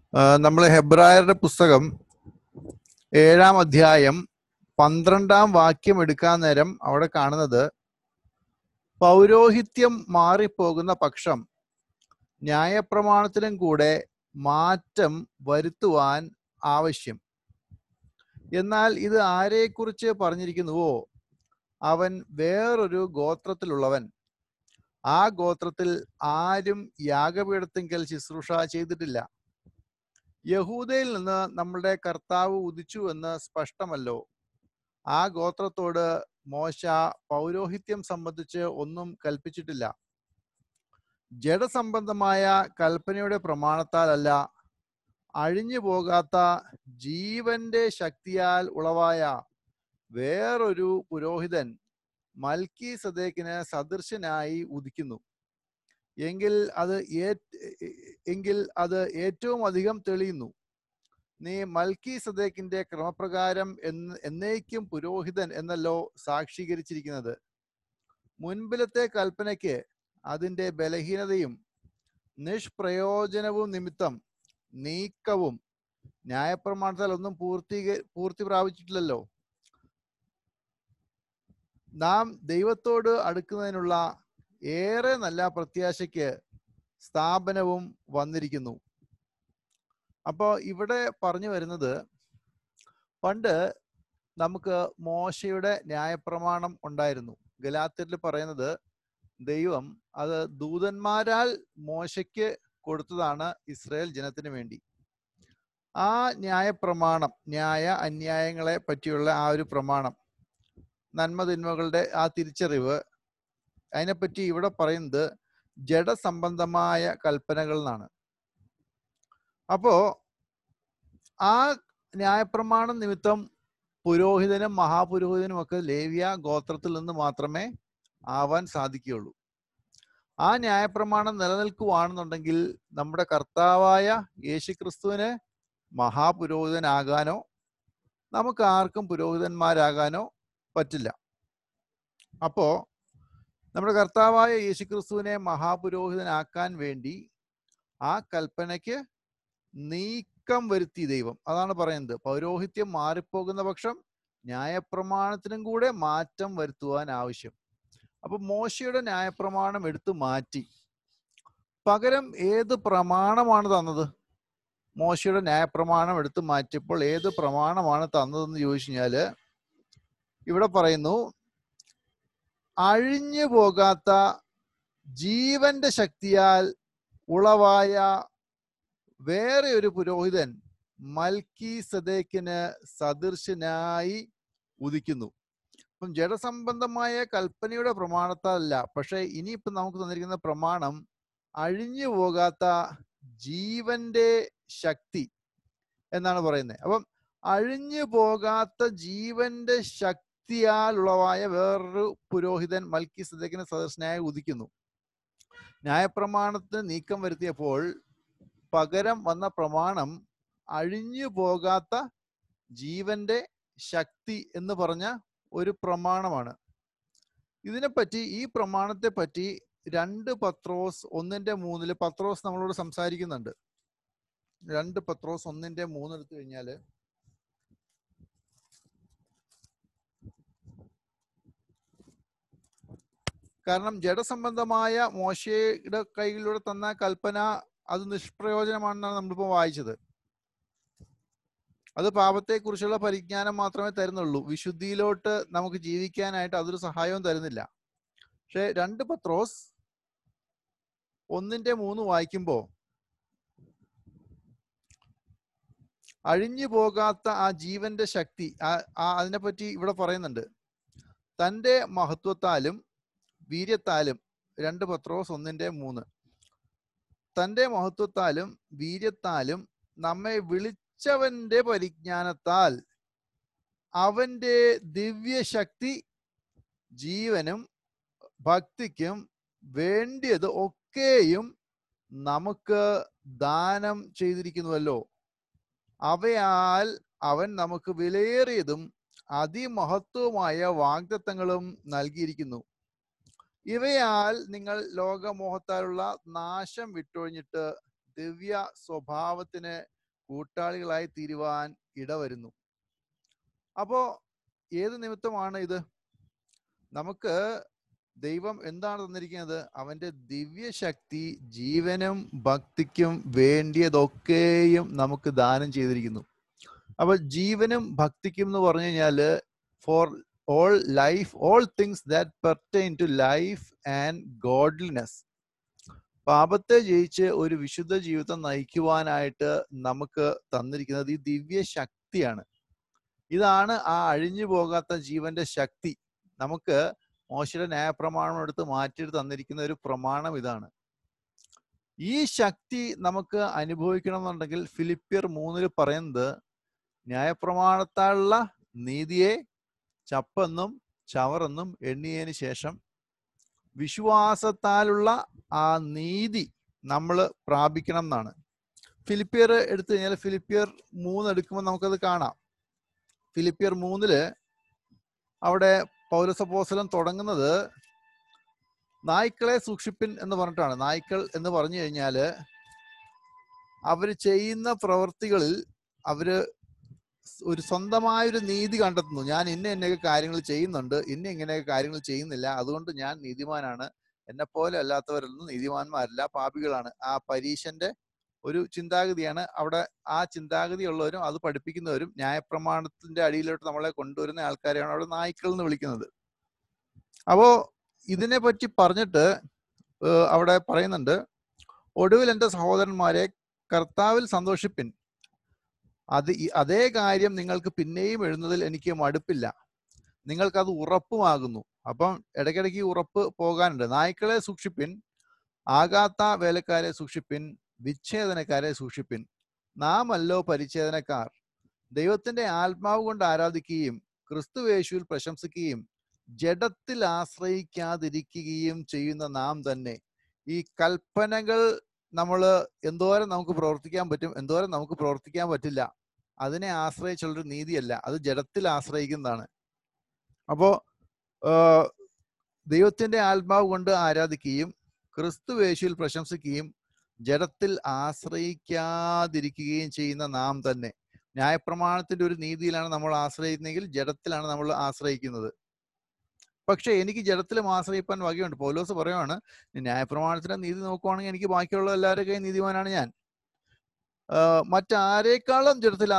നമ്മൾ ഹെബ്രായരുടെ പുസ്തകം 7-ാം അധ്യായം 12-ാം വാക്യം എടുക്കാൻ നേരം അവിടെ കാണുന്നത്, പൗരോഹിത്യം മാറിപ്പോകുന്ന പക്ഷം ന്യായപ്രമാണത്തിലും കൂടെ മാറ്റം വരുത്തുവാൻ ആവശ്യം. എന്നാൽ ഇത് ആരെക്കുറിച്ച് പറഞ്ഞിരിക്കുന്നുവോ അവൻ വേറൊരു ഗോത്രത്തിലുള്ളവൻ. ആ ഗോത്രത്തിൽ ആരും യാഗപീഠത്തിങ്കൽ ശുശ്രൂഷ ചെയ്തിട്ടില്ല. യഹൂദയിൽ നിന്ന് നമ്മുടെ കർത്താവ് ഉദിച്ചു എന്ന് സ്പഷ്ടമല്ലോ. ആ ഗോത്രത്തോട് മോശ പൗരോഹിത്യം സംബന്ധിച്ച് ഒന്നും കൽപ്പിച്ചിട്ടില്ല. ജഡസംബന്ധമായ കൽപ്പനയുടെ പ്രമാണത്താലല്ല, അഴിഞ്ഞു പോകാത്ത ജീവന്റെ ശക്തിയാൽ ഉളവായ വേറൊരു പുരോഹിതൻ മൽക്കീസദേക്കിന് സദൃശനായി ഉദിക്കുന്നു. എങ്കിൽ അത് ഏറ്റവും അധികം തെളിയുന്നു. നീ മൽക്കീസദേക്കിന്റെ ക്രമപ്രകാരം എന്നേക്കും പുരോഹിതൻ എന്നല്ലോ സാക്ഷീകരിച്ചിരിക്കുന്നത്. മുൻപിലത്തെ കൽപ്പനയ്ക്ക് അതിന്റെ ബലഹീനതയും നിഷ്പ്രയോജനവും നിമിത്തം നീക്കവും ന്യായപ്രമാണത്താൽ ഒന്നും പൂർത്തി പ്രാപിച്ചിട്ടില്ലല്ലോ. നാം ദൈവത്തോട് അടുക്കുന്നതിനുള്ള ഏറെ നല്ല പ്രത്യാശയ്ക്ക് സ്ഥാപനവും വന്നിരിക്കുന്നു. അപ്പോൾ ഇവിടെ പറഞ്ഞു വരുന്നത്, പണ്ട് നമുക്ക് മോശയുടെ ന്യായപ്രമാണം ഉണ്ടായിരുന്നു. ഗലാത്യരിൽ പറയുന്നത് ദൈവം അത് ദൂതന്മാരാൽ മോശയ്ക്ക് കൊടുത്തതാണ് ഇസ്രായേൽ ജനത്തിന് വേണ്ടി. ആ ന്യായപ്രമാണം, ന്യായ അന്യായങ്ങളെ പറ്റിയുള്ള ആ ഒരു പ്രമാണം, നന്മ തിന്മകളുടെ ആ തിരിച്ചറിവ്, അതിനെപ്പറ്റി ഇവിടെ പറയുന്നത് ജഡസംബന്ധമായ കൽപ്പനകൾ എന്നാണ്. അപ്പോ ആ ന്യായപ്രമാണം നിമിത്തം പുരോഹിതനും മഹാപുരോഹിതനും ഒക്കെ ലേവ്യ ഗോത്രത്തിൽ നിന്ന് മാത്രമേ ആവാൻ സാധിക്കുകയുള്ളൂ. ആ ന്യായപ്രമാണം നിലനിൽക്കുവാണെന്നുണ്ടെങ്കിൽ നമ്മുടെ കർത്താവായ യേശുക്രിസ്തുവിന് മഹാപുരോഹിതനാകാനോ നമുക്ക് ആർക്കും പുരോഹിതന്മാരാകാനോ പറ്റില്ല. അപ്പോ നമ്മുടെ കർത്താവായ യേശുക്രിസ്തുവിനെ മഹാപുരോഹിതനാക്കാൻ വേണ്ടി ആ കൽപ്പനയ്ക്ക് നീക്കം വരുത്തി ദൈവം. അതാണ് പറയുന്നത്, പൗരോഹിത്യം മാറിപ്പോകുന്ന പക്ഷം ന്യായപ്രമാണത്തിനും കൂടെ മാറ്റം വരുത്തുവാൻ ആവശ്യം. അപ്പൊ മോശയുടെ ന്യായപ്രമാണം എടുത്തു മാറ്റി. പകരം ഏത് പ്രമാണമാണ് തന്നത്? മോശയുടെ ന്യായപ്രമാണം എടുത്തു മാറ്റിയപ്പോൾ ഏത് പ്രമാണമാണ് തന്നതെന്ന് ചോദിച്ചു കഴിഞ്ഞാല്, ഇവിടെ പറയുന്നു, അഴിഞ്ഞു പോകാത്ത ജീവന്റെ ശക്തിയാൽ ഉളവായ വേറെ ഒരു പുരോഹിതൻ മൽക്കീസദേക്കിന് സദൃശനായി ഉദിക്കുന്നു. അപ്പം ജഡസംബന്ധമായ കൽപ്പനയുടെ പ്രമാണത്താലല്ല, പക്ഷെ ഇനിയിപ്പം നമുക്ക് തന്നിരിക്കുന്ന പ്രമാണം അഴിഞ്ഞു പോകാത്ത ജീവന്റെ ശക്തി എന്നാണ് പറയുന്നത്. അപ്പം അഴിഞ്ഞു പോകാത്ത ജീവന്റെ ശക്തിയാൽ ഉളവായ വേറൊരു പുരോഹിതൻ മൽക്കീസദേക്കിന് സദൃശനായി ഉദിക്കുന്നു. ന്യായപ്രമാണത്തിന് നീക്കം വരുത്തിയപ്പോൾ പകരം വന്ന പ്രമാണം അഴിഞ്ഞു പോകാത്ത ജീവന്റെ ശക്തി എന്ന് പറഞ്ഞ ഒരു പ്രമാണമാണ്. ഇതിനെപ്പറ്റി, ഈ പ്രമാണത്തെ പറ്റി 2 പത്രോസ് 1:3 പത്രോസ് നമ്മളോട് സംസാരിക്കുന്നുണ്ട്. 2 പത്രോസ് 1:3 എടുത്തു കഴിഞ്ഞാല്, കാരണം ജഡസംബന്ധമായ മോശയുടെ കൈകളിലൂടെ തന്ന കൽപ്പന അത് നിഷ്പ്രയോജനമാണെന്നാണ് നമ്മളിപ്പോൾ വായിച്ചത്. അത് പാപത്തെക്കുറിച്ചുള്ള പരിജ്ഞാനം മാത്രമേ തരുന്നുള്ളൂ. വിശുദ്ധിയിലോട്ട് നമുക്ക് ജീവിക്കാനായിട്ട് അതൊരു സഹായവും തരുന്നില്ല. പക്ഷെ 2 പത്രോസ് 1:3 വായിക്കുമ്പോൾ അഴിഞ്ഞു പോകാത്ത ആ ജീവന്റെ ശക്തി അതിനെപ്പറ്റി ഇവിടെ പറയുന്നുണ്ട്. തൻ്റെ മഹത്വത്താലും വീര്യത്താലും, 2 പത്രോസ് 1:3, തൻ്റെ മഹത്വത്താലും വീര്യത്താലും നമ്മെ വിളിച്ചവന്റെ പരിജ്ഞാനത്താൽ അവന്റെ ദിവ്യശക്തി ജീവനും ഭക്തിക്കും വേണ്ടിയത് ഒക്കെയും നമുക്ക് ദാനം ചെയ്തിരിക്കുന്നുവല്ലോ. അവയാൽ അവൻ നമുക്ക് വിലയേറിയതും അതിമഹത്വമായ വാഗ്ദത്തങ്ങളും നൽകിയിരിക്കുന്നു. ഇവയാൽ നിങ്ങൾ ലോകമോഹത്താലുള്ള നാശം വിട്ടൊഴിഞ്ഞിട്ട് ദിവ്യ സ്വഭാവത്തിന് കൂട്ടാളികളായി തീരുവാൻ ഇടവരുന്നു. അപ്പോ ഏത് നിമിത്തമാണ് ഇത്? നമുക്ക് ദൈവം എന്താണ് തന്നിരിക്കുന്നത്? അവന്റെ ദിവ്യശക്തി ജീവനും ഭക്തിക്കും വേണ്ടിയതൊക്കെയും നമുക്ക് ദാനം ചെയ്തിരിക്കുന്നു. അപ്പൊ ജീവനും ഭക്തിക്കും എന്ന് പറഞ്ഞു കഴിഞ്ഞാല് for all life, all things that pertain to life and godliness. പാപത്തെ ജയിച്ച് ഒരു വിശുദ്ധ ജീവിതം നയിക്കുവാനായിട്ട് നമുക്ക് തന്നിരിക്കുന്നത് ഈ ദിവ്യ ശക്തിയാണ്. ഇതാണ് ആ അഴിഞ്ഞു പോകാത്ത ജീവന്റെ ശക്തി. നമുക്ക് മോശയുടെ ന്യായപ്രമാണം എടുത്ത് മാറ്റിയിട്ട് തന്നിരിക്കുന്ന ഒരു പ്രമാണം ഇതാണ്. ഈ ശക്തി നമുക്ക് അനുഭവിക്കണം എന്നുണ്ടെങ്കിൽ ഫിലിപ്പിയർ 3 പറയുന്നത്, ന്യായപ്രമാണത്താലുള്ള നീതിയെ ചപ്പെന്നും ചവറെന്നും എണ്ണിയതിന് ശേഷം വിശ്വാസത്താലുള്ള ആ നീതി നമ്മൾ പ്രാപിക്കണം എന്നാണ്. ഫിലിപ്പിയർ എടുത്തു കഴിഞ്ഞാൽ ഫിലിപ്പിയർ 3 എടുക്കുമ്പോൾ നമുക്കത് കാണാം. ഫിലിപ്പിയർ 3 അവിടെ പൗലോസ് അപ്പോസ്തലൻ തുടങ്ങുന്നത് നായ്ക്കളെ സൂക്ഷിപ്പിൻ എന്ന് പറഞ്ഞിട്ടാണ്. നായ്ക്കൾ എന്ന് പറഞ്ഞു കഴിഞ്ഞാല് അവര് ചെയ്യുന്ന പ്രവൃത്തികളിൽ അവര് ഒരു സ്വന്തമായൊരു നീതി കണ്ടെത്തുന്നു. ഞാൻ ഇന്നയൊക്കെ കാര്യങ്ങൾ ചെയ്യുന്നുണ്ട്, ഇങ്ങനെയൊക്കെ കാര്യങ്ങൾ ചെയ്യുന്നില്ല, അതുകൊണ്ട് ഞാൻ നീതിമാനാണ്, എന്നെ പോലെ അല്ലാത്തവരൊന്നും നീതിമാന്മാരല്ല, പാപികളാണ്. ആ പരീശന്റെ ഒരു ചിന്താഗതിയാണ് അവിടെ. ആ ചിന്താഗതി ഉള്ളവരും അത് പഠിപ്പിക്കുന്നവരും ന്യായപ്രമാണത്തിന്റെ അടിയിലോട്ട് നമ്മളെ കൊണ്ടുവരുന്ന ആൾക്കാരെയാണ് അവിടെ നായ്ക്കൾ എന്ന് വിളിക്കുന്നത്. അപ്പോ ഇതിനെ പറ്റി പറഞ്ഞിട്ട് അവിടെ പറയുന്നുണ്ട്, ഒടുവിൽ എൻ്റെ സഹോദരന്മാരെ കർത്താവിൽ സന്തോഷിപ്പിൻ. അതേ കാര്യം നിങ്ങൾക്ക് പിന്നെയും എഴുതുന്നതിൽ എനിക്ക് മടുപ്പില്ല, നിങ്ങൾക്കത് ഉറപ്പുമാകുന്നു. അപ്പം ഇടയ്ക്കിടയ്ക്ക് ഉറപ്പ് പോകാനുണ്ട്. നായ്ക്കളെ സൂക്ഷിപ്പിൻ, ആകാത്ത വേലക്കാരെ സൂക്ഷിപ്പിൻ, വിച്ഛേദനക്കാരെ സൂക്ഷിപ്പിൻ. നാമല്ലോ പരിച്ഛേദനക്കാർ, ദൈവത്തിന്റെ ആത്മാവ് കൊണ്ട് ആരാധിക്കുകയും ക്രിസ്തുയേശുവിൽ പ്രശംസിക്കുകയും ജഡത്തിൽ ആശ്രയിക്കാതിരിക്കുകയും ചെയ്യുന്ന നാം തന്നെ. ഈ കൽപ്പനകൾ നമ്മൾ എന്തോരം നമുക്ക് പ്രവർത്തിക്കാൻ പറ്റും, എന്തോരം നമുക്ക് പ്രവർത്തിക്കാൻ പറ്റില്ല, അതിനെ ആശ്രയിച്ചുള്ളൊരു നീതിയല്ല, അത് ജഡത്തിൽ ആശ്രയിക്കുന്നതാണ്. അപ്പോ ദൈവത്തിന്റെ ആത്മാവ് കൊണ്ട് ആരാധിക്കുകയും ക്രിസ്തുയേശുവിൽ പ്രശംസിക്കുകയും ജഡത്തിൽ ആശ്രയിക്കാതിരിക്കുകയും ചെയ്യുന്ന നാം തന്നെ. ന്യായപ്രമാണത്തിന്റെ ഒരു നീതിയിലാണ് നമ്മൾ ആശ്രയിക്കുന്നതെങ്കിൽ ജഡത്തിലാണ് നമ്മൾ ആശ്രയിക്കുന്നത്. പക്ഷെ എനിക്ക് ജഡത്തിലും ആശ്രയിപ്പാൻ വകയുണ്ട്. പൗലോസ് പറയുവാണ്, ന്യായപ്രമാണത്തിന്റെ നീതി നോക്കുവാണെങ്കിൽ എനിക്ക് ബാക്കിയുള്ള എല്ലാവരുടെയും നീതിമാനാണ് ഞാൻ. മറ്റാരേക്കാളും ജഡത്തിൽ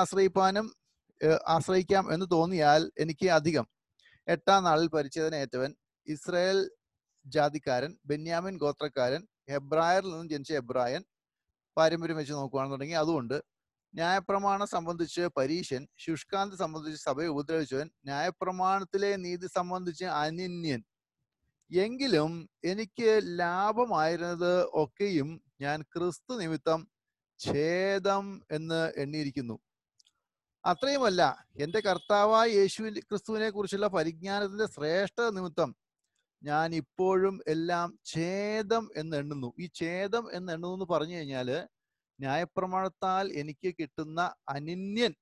ആശ്രയിക്കാം എന്ന് തോന്നിയാൽ എനിക്ക് അധികം. 8-ാം നാളിൽ പരിച്ഛേദന ഏറ്റവൻ, ഇസ്രായേൽ ജാതിക്കാരൻ, ബെന്യാമിൻ ഗോത്രക്കാരൻ, ഹെബ്രായരിൽ നിന്നും ജനിച്ച ഹെബ്രായൻ, പാരമ്പര്യം വെച്ച് നോക്കുകയാണെന്നുണ്ടെങ്കിൽ അതുകൊണ്ട്, ന്യായപ്രമാണം സംബന്ധിച്ച് പരീശൻ, ശുഷ്കാന്തി സംബന്ധിച്ച് സഭയെ ഉപദ്രവിച്ചവൻ, ന്യായപ്രമാണത്തിലെ നീതി സംബന്ധിച്ച് അനിന്യൻ. എങ്കിലും എനിക്ക് ലാഭമായിരുന്നത് ഒക്കെയും ഞാൻ ക്രിസ്തു നിമിത്തം ഛേദം എന്ന് എണ്ണിയിരിക്കുന്നു. അത്രയുമല്ല, എൻ്റെ കർത്താവായ ക്രിസ്തുവിനെ കുറിച്ചുള്ള പരിജ്ഞാനത്തിന്റെ ശ്രേഷ്ഠത നിമിത്തം ഞാൻ ഇപ്പോഴും എല്ലാം ഛേദം എന്ന് എണ്ണുന്നു. ഈ ഛേദം എന്ന് എണ്ണുന്നു എന്ന് പറഞ്ഞു കഴിഞ്ഞാല് ന്യായപ്രമാണത്താൽ എനിക്ക് കിട്ടുന്ന അനിന്യൻ,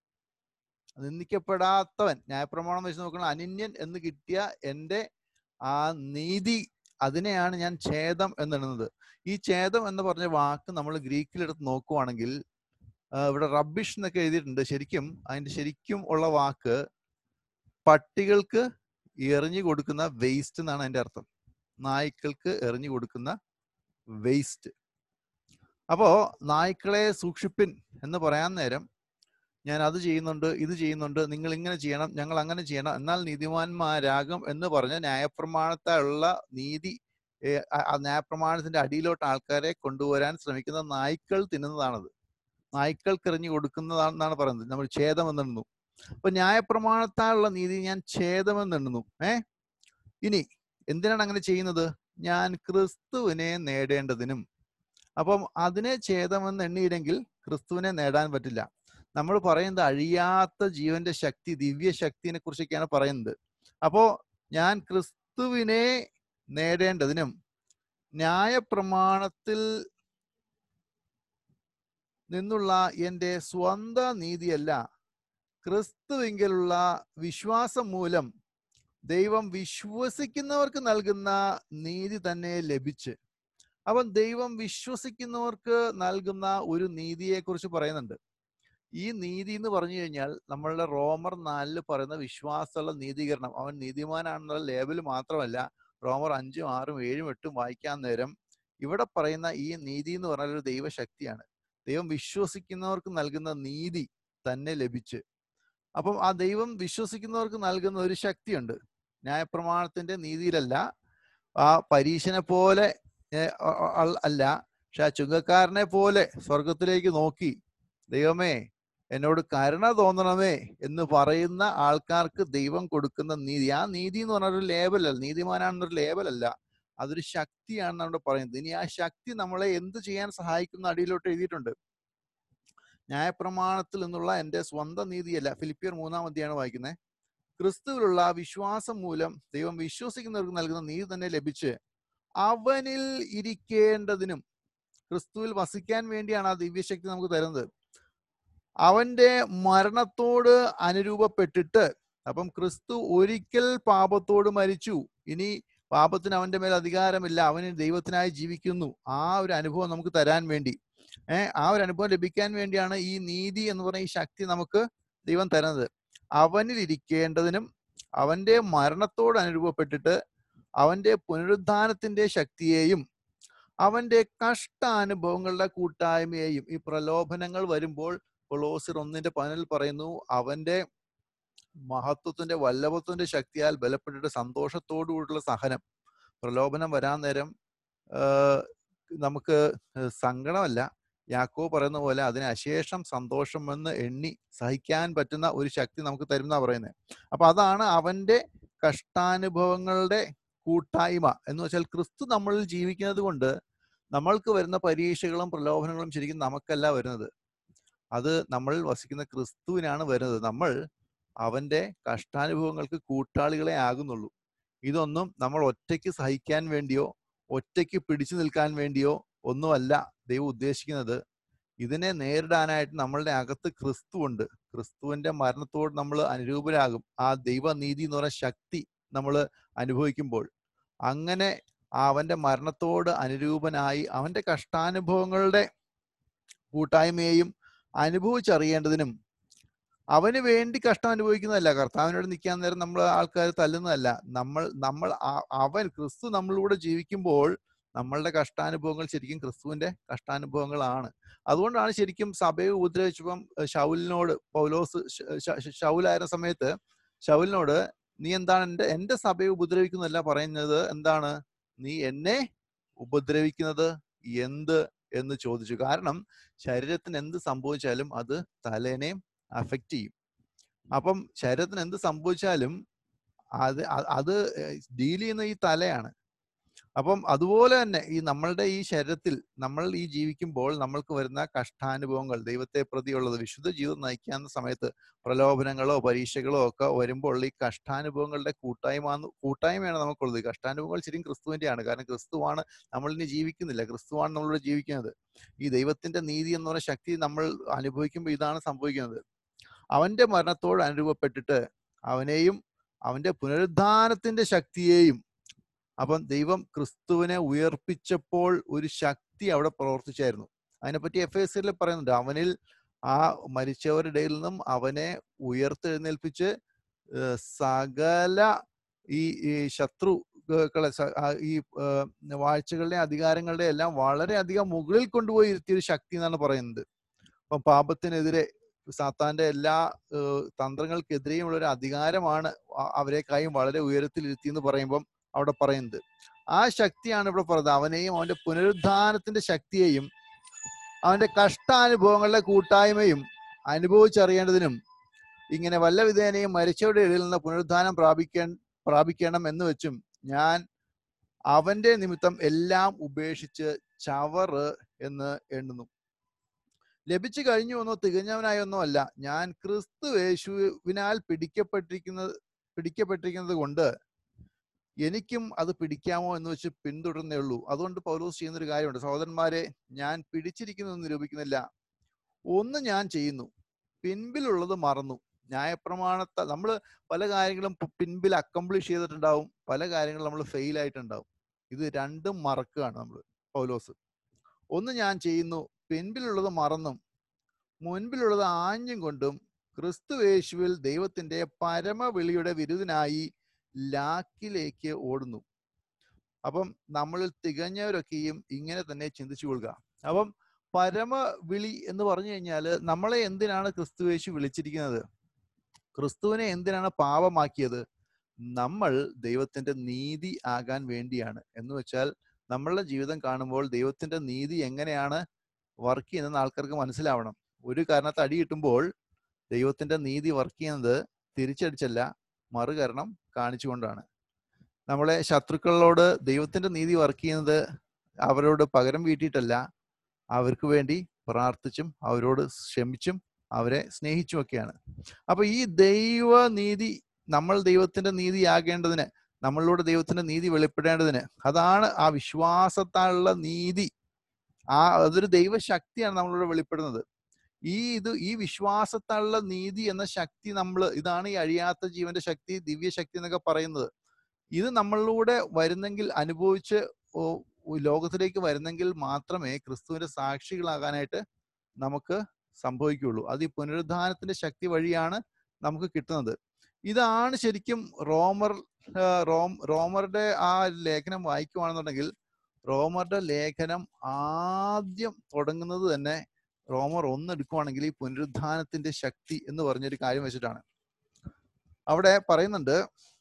നിന്ദിക്കപ്പെടാത്തവൻ, ന്യായപ്രമാണം വെച്ച് നോക്കണം, അനിന്യൻ എന്ന് കിട്ടിയ എൻ്റെ ആ നീതി, അതിനെയാണ് ഞാൻ ഛേദം എന്നെണ്ണുന്നത്. ഈ ഛേദം എന്ന് പറഞ്ഞ വാക്ക് നമ്മൾ ഗ്രീക്കിലെടുത്ത് നോക്കുവാണെങ്കിൽ ഇവിടെ റബ്ബിഷ് എന്നൊക്കെ എഴുതിയിട്ടുണ്ട്. അതിന്റെ ശരിക്കും ഉള്ള വാക്ക് പട്ടികൾക്ക് എറിഞ്ഞു കൊടുക്കുന്ന വേസ്റ്റ് എന്നാണ് അതിന്റെ അർത്ഥം. നായ്ക്കൾക്ക് എറിഞ്ഞു കൊടുക്കുന്ന വേസ്റ്റ്. അപ്പോ നായ്ക്കളെ സൂക്ഷിപ്പിൻ എന്ന് പറയാൻ നേരം ഞാൻ അത് ചെയ്യുന്നുണ്ട്, ഇത് ചെയ്യുന്നുണ്ട്, നിങ്ങൾ ഇങ്ങനെ ചെയ്യണം, ഞങ്ങൾ അങ്ങനെ ചെയ്യണം, എന്നാൽ നീതിമാന്മാരാകും എന്ന് പറഞ്ഞ ന്യായപ്രമാണത്തിലുള്ള നീതി, ന്യായപ്രമാണത്തിന്റെ അടിയിലോട്ട് ആൾക്കാരെ കൊണ്ടുവരാൻ ശ്രമിക്കുന്ന നായ്ക്കൾ തിന്നുന്നതാണത്. നായ്ക്കൾക്ക് എറിഞ്ഞു കൊടുക്കുന്നതാണെന്നാണ് പറയുന്നത്. നമ്മൾ ഛേദമെന്നെണ്ണുന്നു. അപ്പൊ ന്യായപ്രമാണത്താലുള്ള നീതി ഞാൻ ഛേദമെന്നെണ്ണുന്നു. ഇനി എന്തിനാണ് അങ്ങനെ ചെയ്യുന്നത്? ഞാൻ ക്രിസ്തുവിനെ നേടേണ്ടതിനും. അപ്പം അതിനെ ഛേദമെന്ന് എണ്ണിയില്ലെങ്കിൽ ക്രിസ്തുവിനെ നേടാൻ പറ്റില്ല. നമ്മൾ പറയുന്നത് അഴിയാത്ത ജീവന്റെ ശക്തി, ദിവ്യ ശക്തിനെ കുറിച്ചൊക്കെയാണ് പറയുന്നത്. അപ്പോ ഞാൻ ക്രിസ്തുവിനെ നേടേണ്ടതിനും ന്യായപ്രമാണത്തിൽ നിന്നുള്ള എൻ്റെ സ്വന്തം നീതിയല്ല, ക്രിസ്തുവിങ്കലുള്ള വിശ്വാസം മൂലം ദൈവം വിശ്വസിക്കുന്നവർക്ക് നൽകുന്ന നീതി തന്നെ ലഭിച്ച്. അപ്പം ദൈവം വിശ്വസിക്കുന്നവർക്ക് നൽകുന്ന ഒരു നീതിയെ കുറിച്ച് പറയുന്നുണ്ട്. ഈ നീതി എന്ന് പറഞ്ഞു കഴിഞ്ഞാൽ നമ്മളുടെ റോമർ 4 പറയുന്ന വിശ്വാസമുള്ള നീതീകരണം. അവൻ നീതിമാനാണെന്നുള്ള ലേബൽ മാത്രമല്ല, റോമർ 5, 6, 7, 8 വായിക്കാൻ നേരം ഇവിടെ പറയുന്ന ഈ നീതി എന്ന് പറഞ്ഞാൽ ഒരു ദൈവശക്തിയാണ്. ദൈവം വിശ്വസിക്കുന്നവർക്ക് നൽകുന്ന നീതി തന്നെ ലഭിച്ച്. അപ്പം ആ ദൈവം വിശ്വസിക്കുന്നവർക്ക് നൽകുന്ന ഒരു ശക്തിയുണ്ട്. ന്യായപ്രമാണത്തിന്റെ നീതിയിലല്ല, ആ പരീശനെ പോലെ അല്ല, പക്ഷെ ആ ചുങ്കക്കാരനെ പോലെ സ്വർഗത്തിലേക്ക് നോക്കി ദൈവമേ എന്നോട് കരുണ തോന്നണമേ എന്ന് പറയുന്ന ആൾക്കാർക്ക് ദൈവം കൊടുക്കുന്ന നീതി. ആ നീതി എന്ന് പറഞ്ഞ ഒരു ലേബലല്ല, നീതിമാനാണെന്നൊരു ലേബലല്ല, അതൊരു ശക്തിയാണെന്ന് നമ്മൾ പറയുന്നത്. ഇനി ആ ശക്തി നമ്മളെ എന്ത് ചെയ്യാൻ സഹായിക്കുന്ന അടിയിലോട്ട് എഴുതിയിട്ടുണ്ട്. ന്യായപ്രമാണത്തിൽ നിന്നുള്ള എൻ്റെ സ്വന്തം നീതിയല്ല. ഫിലിപ്പിയർ 3-ാം അധ്യായമാണ് വായിക്കുന്നത്. ക്രിസ്തുവിലുള്ള വിശ്വാസം മൂലം ദൈവം വിശ്വസിക്കുന്നവർക്ക് നൽകുന്ന നീതി തന്നെ ലഭിച്ച് അവനിൽ ഇരിക്കേണ്ടതിനും, ക്രിസ്തുവിൽ വസിക്കാൻ വേണ്ടിയാണ് ആ ദിവ്യശക്തി നമുക്ക് തരുന്നത്. അവന്റെ മരണത്തോട് അനുരൂപപ്പെട്ടിട്ട്, അപ്പം ക്രിസ്തു ഒരിക്കൽ പാപത്തോട് മരിച്ചു, ഇനി പാപത്തിന് അവന്റെ മേൽ അധികാരമില്ല, അവന് ദൈവത്തിനായി ജീവിക്കുന്നു. ആ ഒരു അനുഭവം നമുക്ക് തരാൻ വേണ്ടി, ആ ഒരു അനുഭവം ലഭിക്കാൻ വേണ്ടിയാണ് ഈ നീതി എന്ന് പറയുന്ന ഈ ശക്തി നമുക്ക് ദൈവം തരുന്നത്. അവനിൽ ഇരിക്കേണ്ടതിനും അവന്റെ മരണത്തോട് അനുരൂപപ്പെട്ടിട്ട് അവന്റെ പുനരുദ്ധാനത്തിന്റെ ശക്തിയെയും അവന്റെ കഷ്ടാനുഭവങ്ങളുടെ കൂട്ടായ്മയെയും. ഈ പ്രലോഭനങ്ങൾ വരുമ്പോൾ കൊളോസ്യർ 1:15 പറയുന്നു, അവന്റെ മഹത്വത്തിന്റെ വല്ലഭത്വത്തിന്റെ ശക്തിയാൽ ബലപ്പെട്ടിട്ട് സന്തോഷത്തോടുകൂടിയുള്ള സഹനം. പ്രലോഭനം വരാൻ നേരം നമുക്ക് സങ്കടമല്ല, യാക്കോബ് പറയുന്ന പോലെ അതിന് അശേഷം സന്തോഷം എന്ന് എണ്ണി സഹിക്കാൻ പറ്റുന്ന ഒരു ശക്തി നമുക്ക് തരുന്ന പറയുന്നത്. അപ്പൊ അതാണ് അവന്റെ കഷ്ടാനുഭവങ്ങളുടെ കൂട്ടായ്മ എന്ന് വെച്ചാൽ, ക്രിസ്തു നമ്മളിൽ ജീവിക്കുന്നത് കൊണ്ട് നമ്മൾക്ക് വരുന്ന പരീക്ഷകളും പ്രലോഭനങ്ങളും ശരിക്കും നമുക്കല്ല വരുന്നത്, അത് നമ്മളിൽ വസിക്കുന്ന ക്രിസ്തുവിനാണ് വരുന്നത്. നമ്മൾ അവന്റെ കഷ്ടാനുഭവങ്ങൾക്ക് കൂട്ടാളികളെ ആകുന്നുള്ളൂ. ഇതൊന്നും നമ്മൾ ഒറ്റയ്ക്ക് സഹിക്കാൻ വേണ്ടിയോ ഒറ്റയ്ക്ക് പിടിച്ചു നിൽക്കാൻ വേണ്ടിയോ ഒന്നുമല്ല ദൈവം ഉദ്ദേശിക്കുന്നത്. ഇതിനെ നേരിടാനായിട്ട് നമ്മളുടെ അകത്ത് ക്രിസ്തു ഉണ്ട്. ക്രിസ്തുവിന്റെ മരണത്തോട് നമ്മൾ അനുരൂപരാകും. ആ ദൈവനീതി എന്ന് പറയുന്ന ശക്തി നമ്മൾ അനുഭവിക്കുമ്പോൾ, അങ്ങനെ അവന്റെ മരണത്തോട് അനുരൂപനായി അവന്റെ കഷ്ടാനുഭവങ്ങളുടെ കൂട്ടായ്മയെയും അനുഭവിച്ചറിയേണ്ടതിനും, അവന് വേണ്ടി കഷ്ടം അനുഭവിക്കുന്നതല്ല, കർത്താവിനോട് നിൽക്കാൻ നേരം നമ്മൾ ആൾക്കാർ തല്ലുന്നതല്ല, അവൻ ക്രിസ്തു നമ്മളിലൂടെ ജീവിക്കുമ്പോൾ നമ്മളുടെ കഷ്ടാനുഭവങ്ങൾ ശരിക്കും ക്രിസ്തുവിന്റെ കഷ്ടാനുഭവങ്ങളാണ്. അതുകൊണ്ടാണ് ശരിക്കും സഭയെ ഉപദ്രവിച്ചപ്പം ശൗലിനോട് പൗലോസ്, ശൗലായിരുന്ന സമയത്ത് ശൗലിനോട്, നീ എന്താണ് എന്റെ സഭയെ ഉപദ്രവിക്കുന്നതല്ല പറയുന്നത്, എന്താണ് നീ എന്നെ ഉപദ്രവിക്കുന്നത് എന്ത് എന്ന് ചോദിച്ചു. കാരണം ശരീരത്തിന് എന്ത് സംഭവിച്ചാലും അത് തലേനെയും അഫക്റ്റ് ചെയ്യും. അപ്പം ശരീരത്തിന് എന്ത് സംഭവിച്ചാലും അത് ഡീൽ ചെയ്യുന്ന ഈ തലയാണ്. അപ്പം അതുപോലെ തന്നെ ഈ നമ്മളുടെ ഈ ശരീരത്തിൽ നമ്മൾ ഈ ജീവിക്കുമ്പോൾ നമ്മൾക്ക് വരുന്ന കഷ്ടാനുഭവങ്ങൾ, ദൈവത്തെ പ്രതിയുള്ളത്, വിശുദ്ധ ജീവിതം നയിക്കുന്ന സമയത്ത് പ്രലോഭനങ്ങളോ പരീക്ഷകളോ ഒക്കെ വരുമ്പോൾ ഈ കഷ്ടാനുഭവങ്ങളുടെ കൂട്ടായ്മയാണ് നമുക്കുള്ളത്. കഷ്ടാനുഭവങ്ങൾ ശരിക്കും ക്രിസ്തുവിന്റെയാണ്. കാരണം ക്രിസ്തുവാണ് നമ്മളിനി ജീവിക്കുന്നില്ല, ക്രിസ്തുവാണ് നമ്മളിവിടെ ജീവിക്കുന്നത്. ഈ ദൈവത്തിന്റെ നീതി എന്ന് പറയുന്ന ശക്തി നമ്മൾ അനുഭവിക്കുമ്പോൾ ഇതാണ് സംഭവിക്കുന്നത്. അവന്റെ മരണത്തോട് അനുരൂപപ്പെട്ടിട്ട് അവനെയും അവന്റെ പുനരുദ്ധാനത്തിന്റെ ശക്തിയെയും. അപ്പം ദൈവം ക്രിസ്തുവിനെ ഉയർപ്പിച്ചപ്പോൾ ഒരു ശക്തി അവിടെ പ്രവർത്തിച്ചായിരുന്നു. അതിനെപ്പറ്റി എഫേസ്യരിൽ പറയുന്നുണ്ട്, അവനിൽ ആ മരിച്ചവരുടെ ഇടയിൽ നിന്നും അവനെ ഉയർത്തെഴുന്നേൽപ്പിച്ച് സകല ഈ ശത്രുക്കളെ, ഈ വാഴ്ചകളുടെ അധികാരങ്ങളുടെ എല്ലാം വളരെയധികം മുകളിൽ കൊണ്ടുപോയി ഇരുത്തിയൊരു ശക്തി എന്നാണ് പറയുന്നത്. അപ്പം പാപത്തിനെതിരെ സാത്താന്റെ എല്ലാ തന്ത്രങ്ങൾക്കെതിരെയുമുള്ള ഒരു അധികാരമാണ് അവരെക്കായും വളരെ ഉയരത്തിൽ ഇരുത്തി എന്ന് പറയുമ്പം അവിടെ പറയുന്നത്. ആ ശക്തിയാണ് ഇവിടെ പറയുന്നത്. അവനെയും അവന്റെ പുനരുദ്ധാനത്തിന്റെ ശക്തിയെയും അവന്റെ കഷ്ടാനുഭവങ്ങളുടെ കൂട്ടായ്മയും അനുഭവിച്ചറിയേണ്ടതിനും, ഇങ്ങനെ വല്ല വിധേനയും മരിച്ചവരുടെ ഇടയിൽ നിന്ന് പുനരുദ്ധാനം പ്രാപിക്കണം എന്ന് വെച്ചും ഞാൻ അവന്റെ നിമിത്തം എല്ലാം ഉപേക്ഷിച്ച് ചവറ് എന്ന് എണ്ണുന്നു. ലഭിച്ചു കഴിഞ്ഞു എന്നോ തികഞ്ഞവനായൊന്നോ അല്ല, ഞാൻ ക്രിസ്തു യേശുവിനാൽ പിടിക്കപ്പെട്ടിരിക്കുന്നത് കൊണ്ട് എനിക്കും അത് പിടിക്കാമോ എന്ന് വെച്ച് പിന്തുടർന്നേ ഉള്ളൂ. അതുകൊണ്ട് പൗലോസ് ചെയ്യുന്നൊരു കാര്യമുണ്ട്, സഹോദരന്മാരെ, ഞാൻ പിടിച്ചിരിക്കുന്നത് നിരൂപിക്കുന്നില്ല, ഒന്ന് ഞാൻ ചെയ്യുന്നു, പിൻപിലുള്ളത് മറന്നു. ന്യായപ്രമാണത്തെ നമ്മൾ പല കാര്യങ്ങളും പിൻപിൽ അക്കംപ്ലിഷ് ചെയ്തിട്ടുണ്ടാവും, പല കാര്യങ്ങളും നമ്മൾ ഫെയിൽ ആയിട്ടുണ്ടാവും. ഇത് രണ്ടും മറക്കുകയാണ് നമ്മൾ. പൗലോസ് ഒന്ന് ഞാൻ ചെയ്യുന്നു, പിൻപിലുള്ളത് മറന്നും മുൻപിലുള്ളത് ആഞ്ഞും കൊണ്ടും ക്രിസ്തുയേശുവിൽ ദൈവത്തിന്റെ പരമവിളിയുടെ വിരുദ്ധനായി ലാക്കിലേക്ക് ഓടുന്നു. അപ്പം നമ്മളിൽ തികഞ്ഞവരൊക്കെയും ഇങ്ങനെ തന്നെ ചിന്തിച്ചു കൊള്ളുക. അപ്പം പരമവിളി എന്ന് പറഞ്ഞു കഴിഞ്ഞാൽ നമ്മളെ എന്തിനാണ് ക്രിസ്തുയേശു വിളിച്ചിരിക്കുന്നത്? ക്രിസ്തുവിനെ എന്തിനാണ് പാപമാക്കിയത്? നമ്മൾ ദൈവത്തിന്റെ നീതി ആകാൻ വേണ്ടിയാണ്. എന്ന് വെച്ചാൽ നമ്മളുടെ ജീവിതം കാണുമ്പോൾ ദൈവത്തിന്റെ നീതി എങ്ങനെയാണ് വർക്ക് ചെയ്യുന്നതെന്ന് ആൾക്കാർക്ക് മനസ്സിലാവണം. ഒരു കാരണത്ത് അടി കിട്ടുമ്പോൾ ദൈവത്തിന്റെ നീതി വർക്ക് ചെയ്യുന്നത് തിരിച്ചടിച്ചല്ല, മറുകരണം കാണിച്ചുകൊണ്ടാണ്. നമ്മളെ ശത്രുക്കളോട് ദൈവത്തിന്റെ നീതി വർക്ക് ചെയ്യുന്നത് അവരോട് പകരം വീട്ടിയിട്ടല്ല, അവർക്ക് വേണ്ടി പ്രാർത്ഥിച്ചും അവരോട് ക്ഷമിച്ചും അവരെ സ്നേഹിച്ചുമൊക്കെയാണ്. അപ്പൊ ഈ ദൈവനീതി, നമ്മൾ ദൈവത്തിന്റെ നീതിയാകേണ്ടതിന്, നമ്മളിലൂടെ ദൈവത്തിന്റെ നീതി വെളിപ്പെടേണ്ടതിന്, അതാണ് ആ വിശ്വാസത്താലുള്ള നീതി. അതൊരു ദൈവശക്തിയാണ് നമ്മളിലൂടെ വെളിപ്പെടുന്നത്. ഈ വിശ്വാസത്താലുള്ള നീതി എന്ന ശക്തി ഇതാണ് ഈ അഴിയാത്ത ജീവന്റെ ശക്തി, ദിവ്യശക്തി എന്നൊക്കെ പറയുന്നത്. ഇത് നമ്മളിലൂടെ വരുന്നെങ്കിൽ, അനുഭവിച്ച് ലോകത്തിലേക്ക് വരുന്നെങ്കിൽ മാത്രമേ ക്രിസ്തുവിന്റെ സാക്ഷികളാകാനായിട്ട് നമുക്ക് സംഭവിക്കുകയുള്ളൂ. അത് ഈ പുനരുദ്ധാനത്തിന്റെ ശക്തി വഴിയാണ് നമുക്ക് കിട്ടുന്നത്. ഇതാണ് ശരിക്കും റോമറുടെ ആ ലേഖനം വായിക്കുവാണെന്നുണ്ടെങ്കിൽ, റോമറുടെ ലേഖനം ആദ്യം തുടങ്ങുന്നത് തന്നെ റോമർ 1 എടുക്കുവാണെങ്കിൽ ഈ പുനരുദ്ധാനത്തിന്റെ ശക്തി എന്ന് പറഞ്ഞൊരു കാര്യം വെച്ചിട്ടാണ്. അവിടെ പറയുന്നുണ്ട്,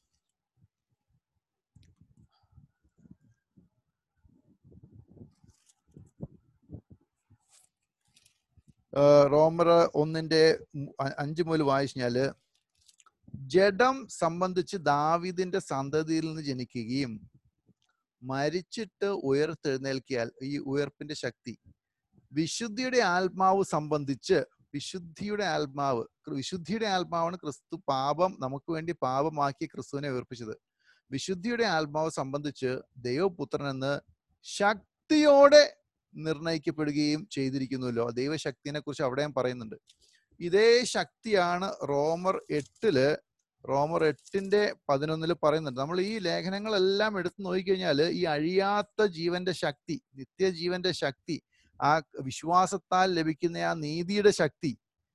റോമർ 1:5 മുതൽ വായിച്ചു കഴിഞ്ഞാല്, ജഡം സംബന്ധിച്ച് ദാവീദിന്റെ സന്തതിയിൽ നിന്ന് ജനിക്കുകയും മരിച്ചിട്ട് ഉയർത്തെഴുന്നേൽക്കിയാൽ, ഈ ഉയർപ്പിന്റെ ശക്തി, വിശുദ്ധിയുടെ ആത്മാവ് സംബന്ധിച്ച്, വിശുദ്ധിയുടെ ആത്മാവാണ് ക്രിസ്തു നമുക്ക് വേണ്ടി പാപമാക്കി ക്രിസ്തുവിനെ ഉയർപ്പിച്ചത്. വിശുദ്ധിയുടെ ആത്മാവ് സംബന്ധിച്ച് ദൈവപുത്രൻ എന്ന് ശക്തിയോടെ നിർണയിക്കപ്പെടുകയും ചെയ്തിരിക്കുന്നുവല്ലോ. ദൈവശക്തിനെ കുറിച്ച് അവിടെയും പറയുന്നുണ്ട്. ഇതേ ശക്തിയാണ് റോമർ 8:11 പറയുന്നുണ്ട്. നമ്മൾ ഈ ലേഖനങ്ങളെല്ലാം എടുത്തു നോക്കിക്കഴിഞ്ഞാൽ ഈ അഴിയാത്ത ജീവന്റെ ശക്തി, നിത്യജീവന്റെ ശക്തി, ആ വിശ്വാസത്താൽ ലഭിക്കുന്ന ആ നീതിയുടെ ശക്തി,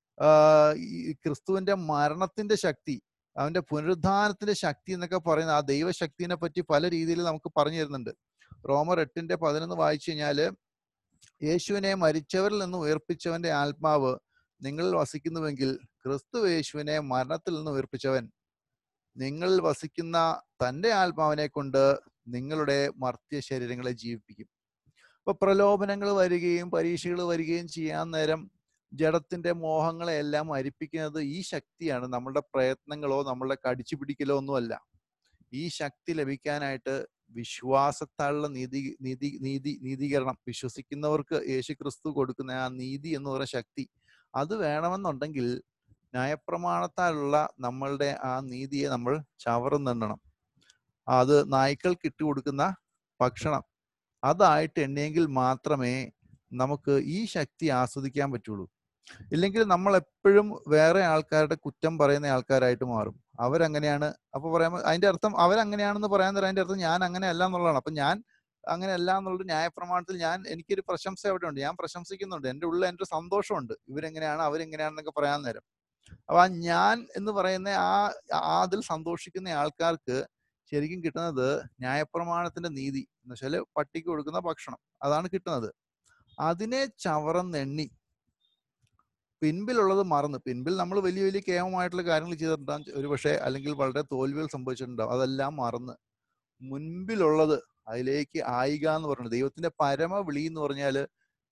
ഈ ക്രിസ്തുവിന്റെ മരണത്തിന്റെ ശക്തി, അവന്റെ പുനരുദ്ധാനത്തിന്റെ ശക്തി എന്നൊക്കെ പറയുന്ന ആ ദൈവശക്തിനെ പറ്റി പല രീതിയിൽ നമുക്ക് പറഞ്ഞു തരുന്നുണ്ട്. റോമർ 8:11 വായിച്ചു കഴിഞ്ഞാല്, യേശുവിനെ മരിച്ചവരിൽ നിന്ന് ഉയർപ്പിച്ചവന്റെ ആത്മാവ് നിങ്ങളിൽ വസിക്കുന്നുവെങ്കിൽ ക്രിസ്തു യേശുവിനെ മരണത്തിൽ നിന്ന് ഉയർപ്പിച്ചവൻ നിങ്ങളിൽ വസിക്കുന്ന തന്റെ ആത്മാവിനെ കൊണ്ട് നിങ്ങളുടെ മർത്യ ശരീരങ്ങളെ ജീവിപ്പിക്കും. അപ്പൊ പ്രലോഭനങ്ങൾ വരികയും പരീക്ഷകൾ വരികയും ചെയ്യാൻ നേരം ജഡത്തിന്റെ മോഹങ്ങളെ എല്ലാം അരിപ്പിക്കുന്നത് ഈ ശക്തിയാണ്. നമ്മളുടെ പ്രയത്നങ്ങളോ നമ്മളുടെ കടിച്ചു പിടിക്കലോ ഒന്നുമല്ല. ഈ ശക്തി ലഭിക്കാനായിട്ട് വിശ്വാസത്താലുള്ള നീതീകരണം, വിശ്വസിക്കുന്നവർക്ക് യേശു ക്രിസ്തു കൊടുക്കുന്ന ആ നീതി എന്ന് പറയുന്ന ശക്തി, അത് വേണമെന്നുണ്ടെങ്കിൽ ന്യായപ്രമാണത്താലുള്ള നമ്മളുടെ ആ നീതിയെ നമ്മൾ ചവറുന്നെണ്ണണം. അത് നായ്ക്കൾക്ക് ഇട്ടുകൊടുക്കുന്ന ഭക്ഷണം അതായിട്ട് എണ്ണിയെങ്കിൽ മാത്രമേ നമുക്ക് ഈ ശക്തി ആസ്വദിക്കാൻ പറ്റുള്ളൂ. ഇല്ലെങ്കിൽ നമ്മൾ എപ്പോഴും വേറെ ആൾക്കാരുടെ കുറ്റം പറയുന്ന ആൾക്കാരായിട്ട് മാറും. അവരങ്ങനെയാണ്, അപ്പൊ പറയുമ്പോൾ അതിന്റെ അർത്ഥം അവരങ്ങനെയാണെന്ന് പറയാൻ തരാം, അതിന്റെ അർത്ഥം ഞാൻ അങ്ങനെ അല്ല എന്നുള്ളതാണ്. അപ്പൊ ഞാൻ അങ്ങനെ അല്ല എന്നുള്ളത് ന്യായപ്രമാണത്തിൽ എനിക്കൊരു പ്രശംസ അവിടെ ഉണ്ട്, ഞാൻ പ്രശംസിക്കുന്നുണ്ട്, എൻ്റെ ഉള്ളിൽ എൻ്റെ സന്തോഷമുണ്ട്, ഇവരെങ്ങനെയാണ് അവരെങ്ങനെയാണെന്നൊക്കെ പറയാൻ നേരം. അപ്പൊ ആ ഞാൻ എന്ന് പറയുന്ന അതിൽ സന്തോഷിക്കുന്ന ആൾക്കാർക്ക് ശരിക്കും കിട്ടുന്നത് ന്യായപ്രമാണത്തിന്റെ നീതി എന്ന് വെച്ചാല് പട്ടിക്ക് കൊടുക്കുന്ന ഭക്ഷണം, അതാണ് കിട്ടുന്നത്. അതിനെ ചവറന്നെണ്ണി പിൻപിലുള്ളത് മറന്ന്, പിൻപിൽ നമ്മൾ വലിയ വലിയ കേമമായിട്ടുള്ള കാര്യങ്ങൾ ചെയ്തിട്ടുണ്ടാകും ഒരു പക്ഷേ, അല്ലെങ്കിൽ വളരെ തോൽവികൾ സംഭവിച്ചിട്ടുണ്ടാവും. അതെല്ലാം മറന്ന് മുൻപിലുള്ളത് അതിലേക്ക് ആയിക എന്ന് പറയുന്നത്, ദൈവത്തിന്റെ പരമവിളി എന്ന് പറഞ്ഞാല്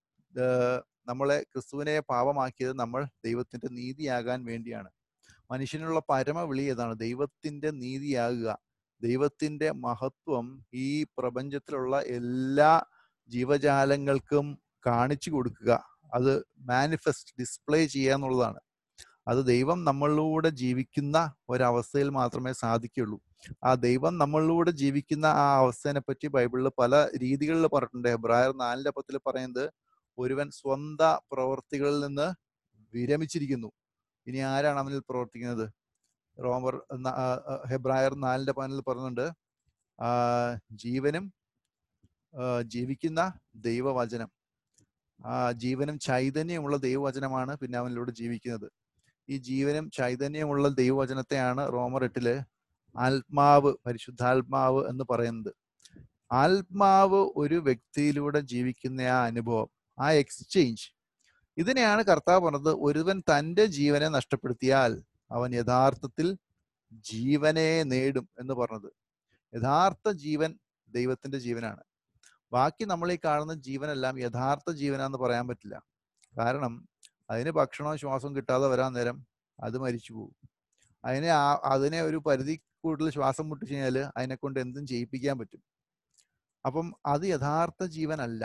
നമ്മളെ ക്രിസ്തുവിനെ പാപമാക്കിയത് നമ്മൾ ദൈവത്തിന്റെ നീതിയാകാൻ വേണ്ടിയാണ്. മനുഷ്യനുള്ള പരമവിളി ഏതാണ്? ദൈവത്തിന്റെ നീതിയാകുക, ദൈവത്തിന്റെ മഹത്വം ഈ പ്രപഞ്ചത്തിലുള്ള എല്ലാ ജീവജാലങ്ങൾക്കും കാണിച്ചു കൊടുക്കുക, അത് ഡിസ്പ്ലേ ചെയ്യുക എന്നുള്ളതാണ്. അത് ദൈവം നമ്മളിലൂടെ ജീവിക്കുന്ന ഒരവസ്ഥയിൽ മാത്രമേ സാധിക്കുള്ളൂ. ആ ദൈവം നമ്മളിലൂടെ ജീവിക്കുന്ന ആ അവസ്ഥയെ പറ്റി ബൈബിളിൽ പല രീതികളിൽ പറഞ്ഞിട്ടുണ്ട്. എബ്രായർ 4:10 പറയുന്നത്, ഒരുവൻ സ്വന്ത പ്രവർത്തികളിൽ നിന്ന് വിരമിച്ചിരിക്കുന്നു, ഇനി ആരാണ് അവനിൽ പ്രവർത്തിക്കുന്നത്? ഹെബ്രായർ 4:15 പറയുന്നുണ്ട്, ജീവനും ജീവിക്കുന്ന ദൈവവചനം, ജീവനും ചൈതന്യമുള്ള ദൈവവചനമാണ് പിന്നെ അവനിലൂടെ ജീവിക്കുന്നത്. ഈ ജീവനും ചൈതന്യമുള്ള ദൈവവചനത്തെയാണ് റോമർ 8 ആത്മാവ്, പരിശുദ്ധാത്മാവ് എന്ന് പറയുന്നത്. ആത്മാവ് ഒരു വ്യക്തിയിലൂടെ ജീവിക്കുന്ന ആ അനുഭവം, ആ എക്സ്ചേഞ്ച്, ഇതിനെയാണ് കർത്താവ് പറഞ്ഞത്, ഒരുവൻ തൻ്റെ ജീവനെ നഷ്ടപ്പെടുത്തിയാൽ അവൻ യഥാർത്ഥത്തിൽ ജീവനെ നേടും എന്ന് പറഞ്ഞത്. യഥാർത്ഥ ജീവൻ ദൈവത്തിന്റെ ജീവനാണ്. ബാക്കി നമ്മൾ ഈ കാണുന്ന ജീവനെല്ലാം യഥാർത്ഥ ജീവനാന്ന് പറയാൻ പറ്റില്ല. കാരണം അതിന് ഭക്ഷണവും ശ്വാസവും കിട്ടാതെ വരാൻ നേരം അത് മരിച്ചു പോകും. അതിനെ ഒരു പരിധി കൂടുതൽ ശ്വാസം മുട്ടിച്ചു കഴിഞ്ഞാൽ അതിനെ കൊണ്ട് എന്തും ചെയ്യിപ്പിക്കാൻ പറ്റും. അപ്പം അത് യഥാർത്ഥ ജീവനല്ല.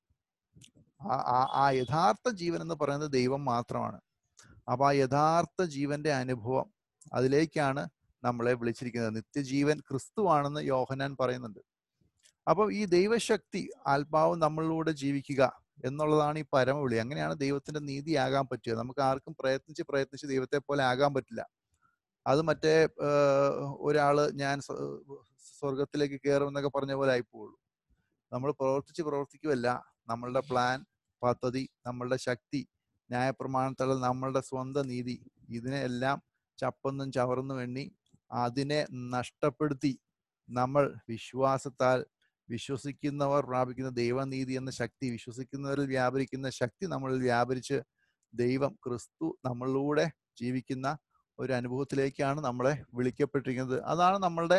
ആ യഥാർത്ഥ ജീവൻ എന്ന് പറയുന്നത് ദൈവം മാത്രമാണ്. അപ്പൊ ആ യഥാർത്ഥ ജീവന്റെ അനുഭവം, അതിലേക്കാണ് നമ്മളെ വിളിച്ചിരിക്കുന്നത്. നിത്യജീവൻ ക്രിസ്തുവാണെന്ന് യോഹന്നാൻ പറയുന്നുണ്ട്. അപ്പം ഈ ദൈവശക്തി, ആത്മാവ് നമ്മളിലൂടെ ജീവിക്കുക എന്നുള്ളതാണ് ഈ പരമവിളി. അങ്ങനെയാണ് ദൈവത്തിന്റെ നീതിയാകാൻ പറ്റുക. നമുക്ക് ആർക്കും പ്രയത്നിച്ച് ദൈവത്തെ പോലെ ആകാൻ പറ്റില്ല. അത് മറ്റേ ഒരാള് ഞാൻ സ്വർഗത്തിലേക്ക് കയറും എന്നൊക്കെ പറഞ്ഞ പോലെ ആയിപ്പോവുള്ളൂ. നമ്മൾ പ്രവർത്തിക്കുമല്ല. നമ്മളുടെ പ്ലാൻ, പദ്ധതി, നമ്മളുടെ ശക്തി, ന്യായപ്രമാണത്തുള്ള നമ്മളുടെ സ്വന്തം നീതി, ഇതിനെല്ലാം ചപ്പന്നും ചവറന്നും എണ്ണി അതിനെ നഷ്ടപ്പെടുത്തി നമ്മൾ വിശ്വാസത്താൽ, വിശ്വസിക്കുന്നവർ പ്രാപിക്കുന്ന ദൈവനീതി എന്ന ശക്തി, വിശ്വസിക്കുന്നവരിൽ വ്യാപരിക്കുന്ന ശക്തി നമ്മളിൽ വ്യാപരിച്ച് ദൈവം, ക്രിസ്തു നമ്മളിലൂടെ ജീവിക്കുന്ന ഒരു അനുഭവത്തിലേക്കാണ് നമ്മളെ വിളിക്കപ്പെട്ടിരിക്കുന്നത്. അതാണ് നമ്മളുടെ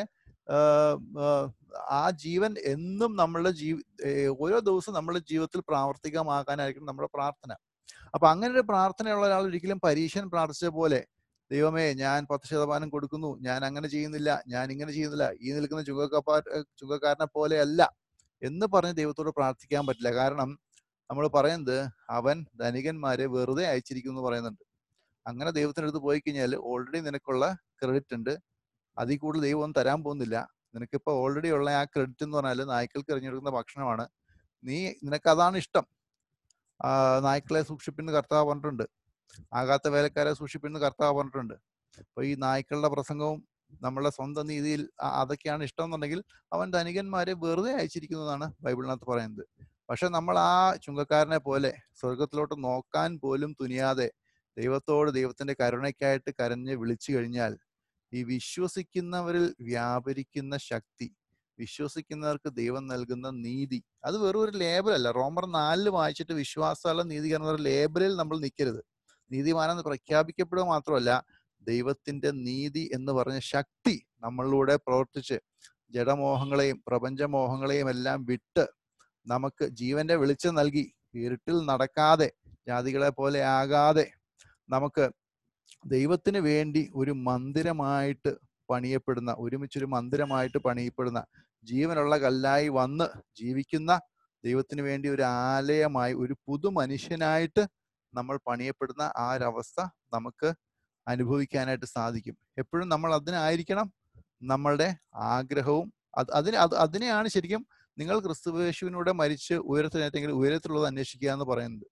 ആ ജീവൻ എന്നും നമ്മളുടെ ഓരോ ദിവസവും നമ്മളുടെ ജീവിതത്തിൽ പ്രാവർത്തികമാക്കാനായിരിക്കും നമ്മുടെ പ്രാർത്ഥന. അപ്പൊ അങ്ങനെ ഒരു പ്രാർത്ഥനയുള്ള ഒരാൾ ഒരിക്കലും പരീശൻ പ്രാർത്ഥിച്ച പോലെ, ദൈവമേ ഞാൻ 10% കൊടുക്കുന്നു, ഞാൻ അങ്ങനെ ചെയ്യുന്നില്ല, ഞാൻ ഇങ്ങനെ ചെയ്യുന്നില്ല, ഈ നിൽക്കുന്ന ചുങ്കക്കാരനെ പോലെയല്ല എന്ന് പറഞ്ഞ് ദൈവത്തോട് പ്രാർത്ഥിക്കാൻ പറ്റില്ല. കാരണം നമ്മൾ പറയുന്നത് അവൻ ധനികന്മാരെ വെറുതെ അയച്ചിരിക്കുന്നു എന്ന് പറയുന്നുണ്ട്. അങ്ങനെ ദൈവത്തിൻ്റെ അടുത്ത് പോയി കഴിഞ്ഞാൽ ഓൾറെഡി നിനക്കുള്ള ക്രെഡിറ്റ് ഉണ്ട്, അതിൽ കൂടുതൽ ദൈവം ഒന്നും തരാൻ പോകുന്നില്ല. നിനക്കിപ്പോൾ ഓൾറെഡി ഉള്ള ആ ക്രെഡിറ്റ് എന്ന് പറഞ്ഞാൽ നായ്ക്കൾക്ക് എറിഞ്ഞെടുക്കുന്ന ഭക്ഷണമാണ്. നിനക്കതാണ് ഇഷ്ടം. നായ്ക്കളെ സൂക്ഷിപ്പിന്ന് കർത്താവ് പറഞ്ഞിട്ടുണ്ട്, ആകാത്ത വേലക്കാരെ സൂക്ഷിപ്പിന്ന് കർത്താവ് പറഞ്ഞിട്ടുണ്ട്. അപ്പൊ ഈ നായ്ക്കളുടെ പ്രസംഗവും നമ്മളുടെ സ്വന്തം നീതിയിൽ അതൊക്കെയാണ് ഇഷ്ടം എന്നുണ്ടെങ്കിൽ അവൻ ധനികന്മാരെ വെറുതെ അയച്ചിരിക്കുന്നതാണ് ബൈബിളിനകത്ത് പറയുന്നത്. പക്ഷെ നമ്മൾ ആ ചുങ്കക്കാരനെ പോലെ സ്വർഗത്തിലോട്ട് നോക്കാൻ പോലും തുനിയാതെ ദൈവത്തോട് ദൈവത്തിന്റെ കരുണയ്ക്കായിട്ട് കരഞ്ഞ് വിളിച്ചു കഴിഞ്ഞാൽ ഈ വിശ്വസിക്കുന്നവരിൽ വ്യാപരിക്കുന്ന ശക്തി, വിശ്വസിക്കുന്നവർക്ക് ദൈവം നൽകുന്ന നീതി, അത് വെറും ഒരു ലേബലല്ല. റോമർ 4 വായിച്ചിട്ട് വിശ്വാസമുള്ള നീതീകരണം എന്ന ലേബലിൽ നമ്മൾ നിൽക്കരുത്. നീതിമാനെന്ന് പ്രഖ്യാപിക്കപ്പെടുക മാത്രമല്ല, ദൈവത്തിന്റെ നീതി എന്ന് പറഞ്ഞ ശക്തി നമ്മളിലൂടെ പ്രവർത്തിച്ച് ജഡമോഹങ്ങളെയും പ്രപഞ്ചമോഹങ്ങളെയും എല്ലാം വിട്ട് നമുക്ക് ജീവന്റെ വെളിച്ചം നൽകി ഇരുട്ടിൽ നടക്കാതെ, ജാതികളെ പോലെ ആകാതെ, നമുക്ക് ദൈവത്തിന് വേണ്ടി ഒരു മന്ദിരമായിട്ട് പണിയപ്പെടുന്ന, ഒരുമിച്ചൊരു മന്ദിരമായിട്ട് പണിയപ്പെടുന്ന, ജീവനുള്ള കല്ലായി വന്ന് ജീവിക്കുന്ന, ദൈവത്തിന് വേണ്ടി ഒരു ആലയമായി, ഒരു പുതു മനുഷ്യനായിട്ട് നമ്മൾ പണിയപ്പെടുന്ന ആ ഒരവസ്ഥ നമുക്ക് അനുഭവിക്കാനായിട്ട് സാധിക്കും. എപ്പോഴും നമ്മൾ അതിനായിരിക്കണം നമ്മളുടെ ആഗ്രഹവും. അതിനെയാണ് ശരിക്കും നിങ്ങൾ ക്രിസ്തുയേശുവിനൂടെ മരിച്ച് ഉയരത്തിനെത്തെങ്കിൽ ഉയരത്തിലുള്ളത് അന്വേഷിക്കുക എന്ന് പറയുന്നത്.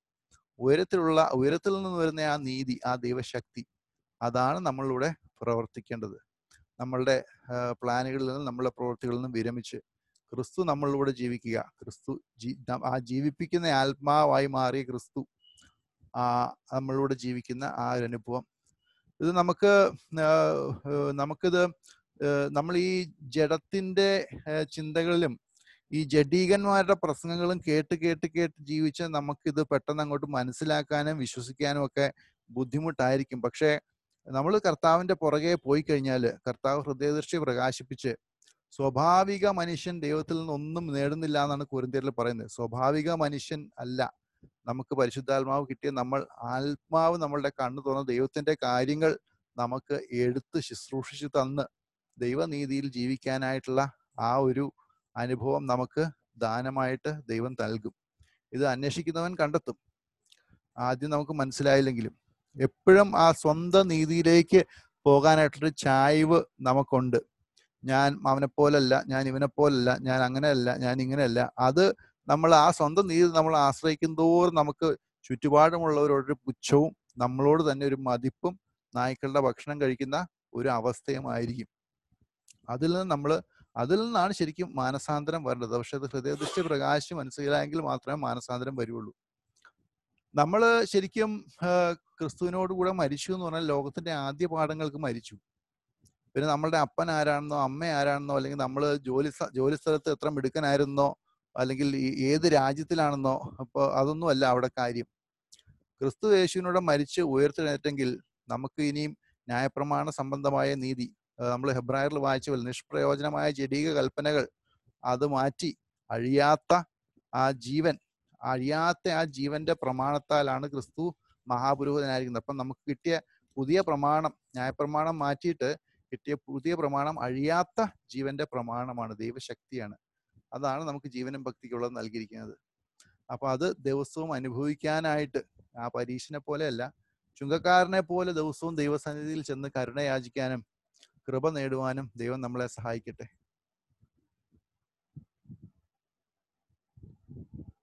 ഉയരത്തിൽ നിന്ന് വരുന്ന ആ നീതി, ആ ദൈവശക്തി, അതാണ് നമ്മളിലൂടെ പ്രവർത്തിക്കേണ്ടത്. നമ്മളുടെ പ്ലാനുകളിൽ നിന്നും നമ്മളുടെ പ്രവൃത്തികളിൽ നിന്നും വിരമിച്ച് ക്രിസ്തു നമ്മളിലൂടെ ജീവിക്കുക. ക്രിസ്തു ആ ജീവിപ്പിക്കുന്ന ആത്മാവായി മാറിയ ക്രിസ്തു നമ്മളിലൂടെ ജീവിക്കുന്ന ആ ഒരു അനുഭവം, ഇത് നമുക്കിത് നമ്മൾ ഈ ജഡത്തിന്റെ ചിന്തകളിലും ഈ ജഡീകന്മാരുടെ പ്രസംഗങ്ങളും കേട്ട് ജീവിച്ച് നമുക്കിത് പെട്ടെന്ന് അങ്ങോട്ട് മനസ്സിലാക്കാനും വിശ്വസിക്കാനും ഒക്കെ ബുദ്ധിമുട്ടായിരിക്കും. പക്ഷേ നമ്മൾ കർത്താവിന്റെ പുറകെ പോയി കഴിഞ്ഞാൽ, കർത്താവ് ഹൃദയദൃഷ്ടി പ്രകാശിപ്പിച്ച്, സ്വാഭാവിക മനുഷ്യൻ ദൈവത്തിൽ നിന്നൊന്നും നേടുന്നില്ല എന്നാണ് കൊരിന്ത്യരിൽ പറയുന്നത്. സ്വാഭാവിക മനുഷ്യൻ അല്ല, നമുക്ക് പരിശുദ്ധാത്മാവ് കിട്ടിയ ആത്മാവ് നമ്മളുടെ കണ്ണു തുറന്ന് ദൈവത്തിന്റെ കാര്യങ്ങൾ നമുക്ക് എടുത്ത് ശുശ്രൂഷിച്ച് തന്ന് ദൈവനീതിയിൽ ജീവിക്കാനായിട്ടുള്ള ആ ഒരു അനുഭവം നമുക്ക് ദാനമായിട്ട് ദൈവം നൽകും. ഇത് അന്വേഷിക്കുന്നവൻ കണ്ടെത്തും. ആദ്യം നമുക്ക് മനസ്സിലായില്ലെങ്കിലും എപ്പോഴും ആ സ്വന്തം നീതിയിലേക്ക് പോകാനായിട്ടൊരു ചായ്വ് നമുക്കുണ്ട്. ഞാൻ അവനെ പോലല്ല, ഞാൻ ഇവനെ പോലല്ല, ഞാൻ അങ്ങനെയല്ല, ഞാൻ ഇങ്ങനെയല്ല. അത് നമ്മൾ ആ സ്വന്തം നീതി നമ്മൾ ആശ്രയിക്കും തോറും നമുക്ക് ചുറ്റുപാടുമുള്ളവരോടൊരു പുച്ഛവും നമ്മളോട് തന്നെ ഒരു മതിപ്പും നായ്ക്കളുടെ ഭക്ഷണം കഴിക്കുന്ന ഒരു അവസ്ഥയുമായിരിക്കും. അതിൽ നിന്നാണ് ശരിക്കും മാനസാന്തരം വരേണ്ടത്. പക്ഷെ അത് ഹൃദയദൃഷ്ടി പ്രകാശം മനസ്സിലായെങ്കിൽ മാത്രമേ മാനസാന്തരം വരുള്ളൂ. നമ്മൾ ശരിക്കും ക്രിസ്തുവിനോട് കൂടെ മരിച്ചു എന്ന് പറഞ്ഞാൽ ലോകത്തിന്റെ ആദ്യ പാഠങ്ങൾക്ക് മരിച്ചു. പിന്നെ നമ്മളുടെ അപ്പൻ ആരാണെന്നോ അമ്മ ആരാണെന്നോ അല്ലെങ്കിൽ നമ്മൾ ജോലി സ്ഥലത്ത് എത്ര മിടുക്കനായിരുന്നോ അല്ലെങ്കിൽ ഏത് രാജ്യത്തിലാണെന്നോ അപ്പോൾ അതൊന്നും അല്ല അവിടെ കാര്യം. ക്രിസ്തു യേശുവിനോട് മരിച്ച് ഉയർത്തെഴുന്നേറ്റെങ്കിൽ നമുക്ക് ഇനിയും ന്യായപ്രമാണ സംബന്ധമായ നീതി, നമ്മൾ ഹെബ്രായറിൽ വായിച്ച പോലെ നിഷ്പ്രയോജനമായ ജഡീക കൽപ്പനകൾ അത് മാറ്റി അഴിയാത്ത ആ ജീവന്റെ പ്രമാണത്താലാണ് ക്രിസ്തു മഹാപുരോഹിതനായിരിക്കുന്നത്. അപ്പം നമുക്ക് കിട്ടിയ പുതിയ പ്രമാണം, ന്യായപ്രമാണം മാറ്റിയിട്ട് കിട്ടിയ പുതിയ പ്രമാണം അഴിയാത്ത ജീവന്റെ പ്രമാണമാണ്, ദൈവശക്തിയാണ്. അതാണ് നമുക്ക് ജീവനും ഭക്തിക്കുള്ളത് നൽകിയിരിക്കുന്നത്. അപ്പൊ അത് ദിവസവും അനുഭവിക്കാനായിട്ട് ആ പരീക്ഷനെ പോലെയല്ല, ചുങ്കക്കാരനെ പോലെ ദിവസവും ദൈവസന്നിധിയിൽ ചെന്ന് കരുണയാചിക്കാനും കൃപ നേടുവാനും ദൈവം നമ്മളെ സഹായിക്കട്ടെ.